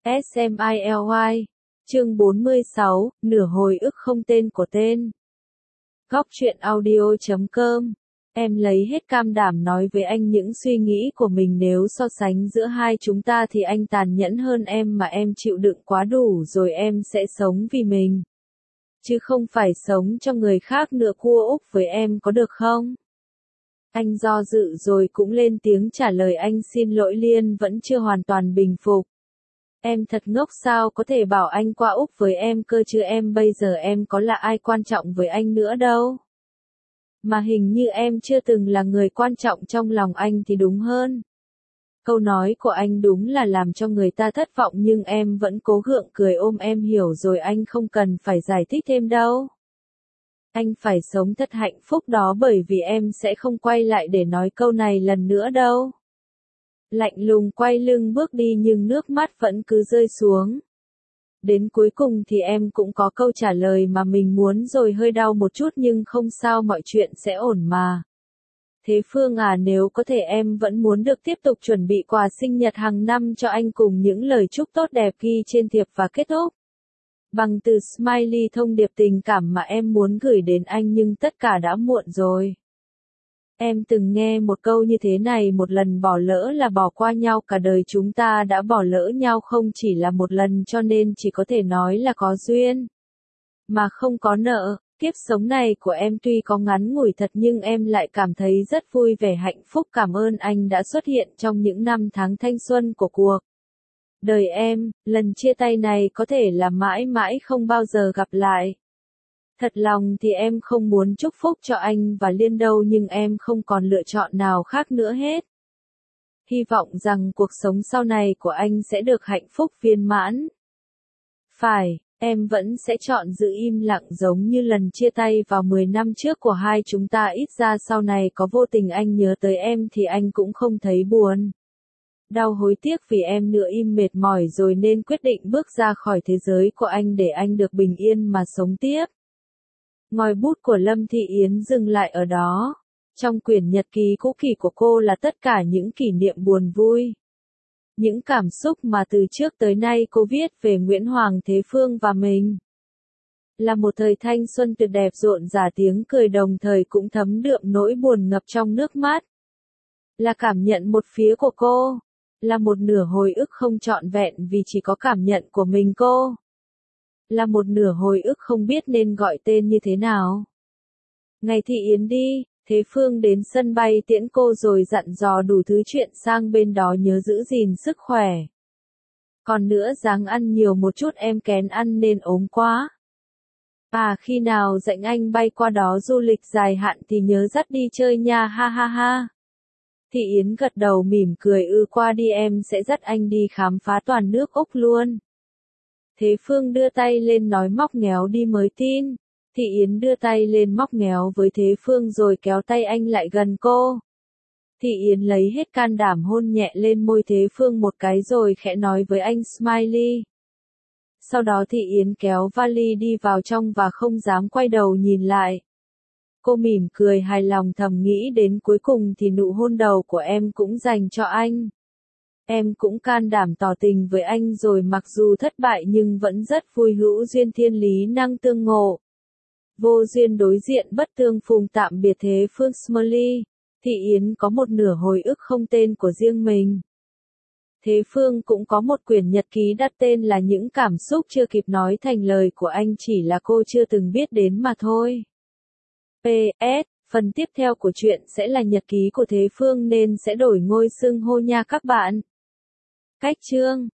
SMILY. Chương 46, nửa hồi ức không tên của tên. Góc truyện audio.com. Em lấy hết can đảm nói với anh những suy nghĩ của mình, nếu so sánh giữa hai chúng ta thì anh tàn nhẫn hơn em, mà em chịu đựng quá đủ rồi, em sẽ sống vì mình, chứ không phải sống cho người khác nữa. Cua Úc với em có được không? Anh do dự rồi cũng lên tiếng trả lời. Anh xin lỗi. Liên vẫn chưa hoàn toàn bình phục. Em thật ngốc, sao có thể bảo anh qua Úc với em cơ chứ, em bây giờ em có là ai quan trọng với anh nữa đâu. Mà hình như em chưa từng là người quan trọng trong lòng anh thì đúng hơn. Câu nói của anh đúng là làm cho người ta thất vọng, nhưng em vẫn cố gượng cười ôm em. Hiểu rồi, anh không cần phải giải thích thêm đâu. Anh phải sống thật hạnh phúc đó, bởi vì em sẽ không quay lại để nói câu này lần nữa đâu. Lạnh lùng quay lưng bước đi nhưng nước mắt vẫn cứ rơi xuống. Đến cuối cùng thì em cũng có câu trả lời mà mình muốn rồi, hơi đau một chút nhưng không sao, mọi chuyện sẽ ổn mà. Thế Phương à, nếu có thể em vẫn muốn được tiếp tục chuẩn bị quà sinh nhật hàng năm cho anh cùng những lời chúc tốt đẹp ghi trên thiệp và kết thúc bằng từ smiley, thông điệp tình cảm mà em muốn gửi đến anh, nhưng tất cả đã muộn rồi. Em từng nghe một câu như thế này: một lần bỏ lỡ là bỏ qua nhau, cả đời chúng ta đã bỏ lỡ nhau không chỉ là một lần, cho nên chỉ có thể nói là có duyên mà không có nợ. Kiếp sống này của em tuy có ngắn ngủi thật, nhưng em lại cảm thấy rất vui vẻ, hạnh phúc. Cảm ơn anh đã xuất hiện trong những năm tháng thanh xuân của cuộc đời em. Lần chia tay này có thể là mãi mãi không bao giờ gặp lại. Thật lòng thì em không muốn chúc phúc cho anh và Liên đâu, nhưng em không còn lựa chọn nào khác nữa hết. Hy vọng rằng cuộc sống sau này của anh sẽ được hạnh phúc viên mãn. Phải, em vẫn sẽ chọn giữ im lặng giống như lần chia tay vào 10 năm trước của hai chúng ta. Ít ra sau này có vô tình anh nhớ tới em thì anh cũng không thấy buồn, đau, hối tiếc vì em nữa. Im mệt mỏi rồi nên quyết định bước ra khỏi thế giới của anh để anh được bình yên mà sống tiếp. Ngòi bút của Lâm Thị Yến dừng lại ở đó. Trong quyển nhật ký cũ kỹ của cô là tất cả những kỷ niệm buồn vui, những cảm xúc mà từ trước tới nay cô viết về Nguyễn Hoàng Thế Phương và mình. Là một thời thanh xuân tuyệt đẹp, rộn rã tiếng cười, đồng thời cũng thấm đượm nỗi buồn ngập trong nước mắt. Là cảm nhận một phía của cô, là một nửa hồi ức không trọn vẹn vì chỉ có cảm nhận của mình cô. Là một nửa hồi ức không biết nên gọi tên như thế nào. Ngày Thị Yến đi, Thế Phương đến sân bay tiễn cô rồi dặn dò đủ thứ chuyện, sang bên đó nhớ giữ gìn sức khỏe. Còn nữa, ráng ăn nhiều một chút, em kén ăn nên ốm quá. À, khi nào rảnh anh bay qua đó du lịch dài hạn thì nhớ dắt đi chơi nha, ha ha ha. Thị Yến gật đầu mỉm cười, qua đi, em sẽ dắt anh đi khám phá toàn nước Úc luôn. Thế Phương đưa tay lên nói móc ngéo đi mới tin. Thị Yến đưa tay lên móc ngéo với Thế Phương rồi kéo tay anh lại gần cô. Thị Yến lấy hết can đảm hôn nhẹ lên môi Thế Phương một cái rồi khẽ nói với anh smiley. Sau đó Thị Yến kéo vali đi vào trong và không dám quay đầu nhìn lại. Cô mỉm cười hài lòng, thầm nghĩ đến cuối cùng thì nụ hôn đầu của em cũng dành cho anh. Em cũng can đảm tỏ tình với anh rồi, mặc dù thất bại nhưng vẫn rất vui. Hữu duyên thiên lý năng tương ngộ, vô duyên đối diện bất tương phùng. Tạm biệt Thế Phương smiley. Thị Yến có một nửa hồi ức không tên của riêng mình. Thế Phương cũng có một quyển nhật ký đặt tên là Những cảm xúc chưa kịp nói thành lời của anh, chỉ là cô chưa từng biết đến mà thôi. PS, phần tiếp theo của chuyện sẽ là nhật ký của Thế Phương nên sẽ đổi ngôi xưng hô nha các bạn. Cách chương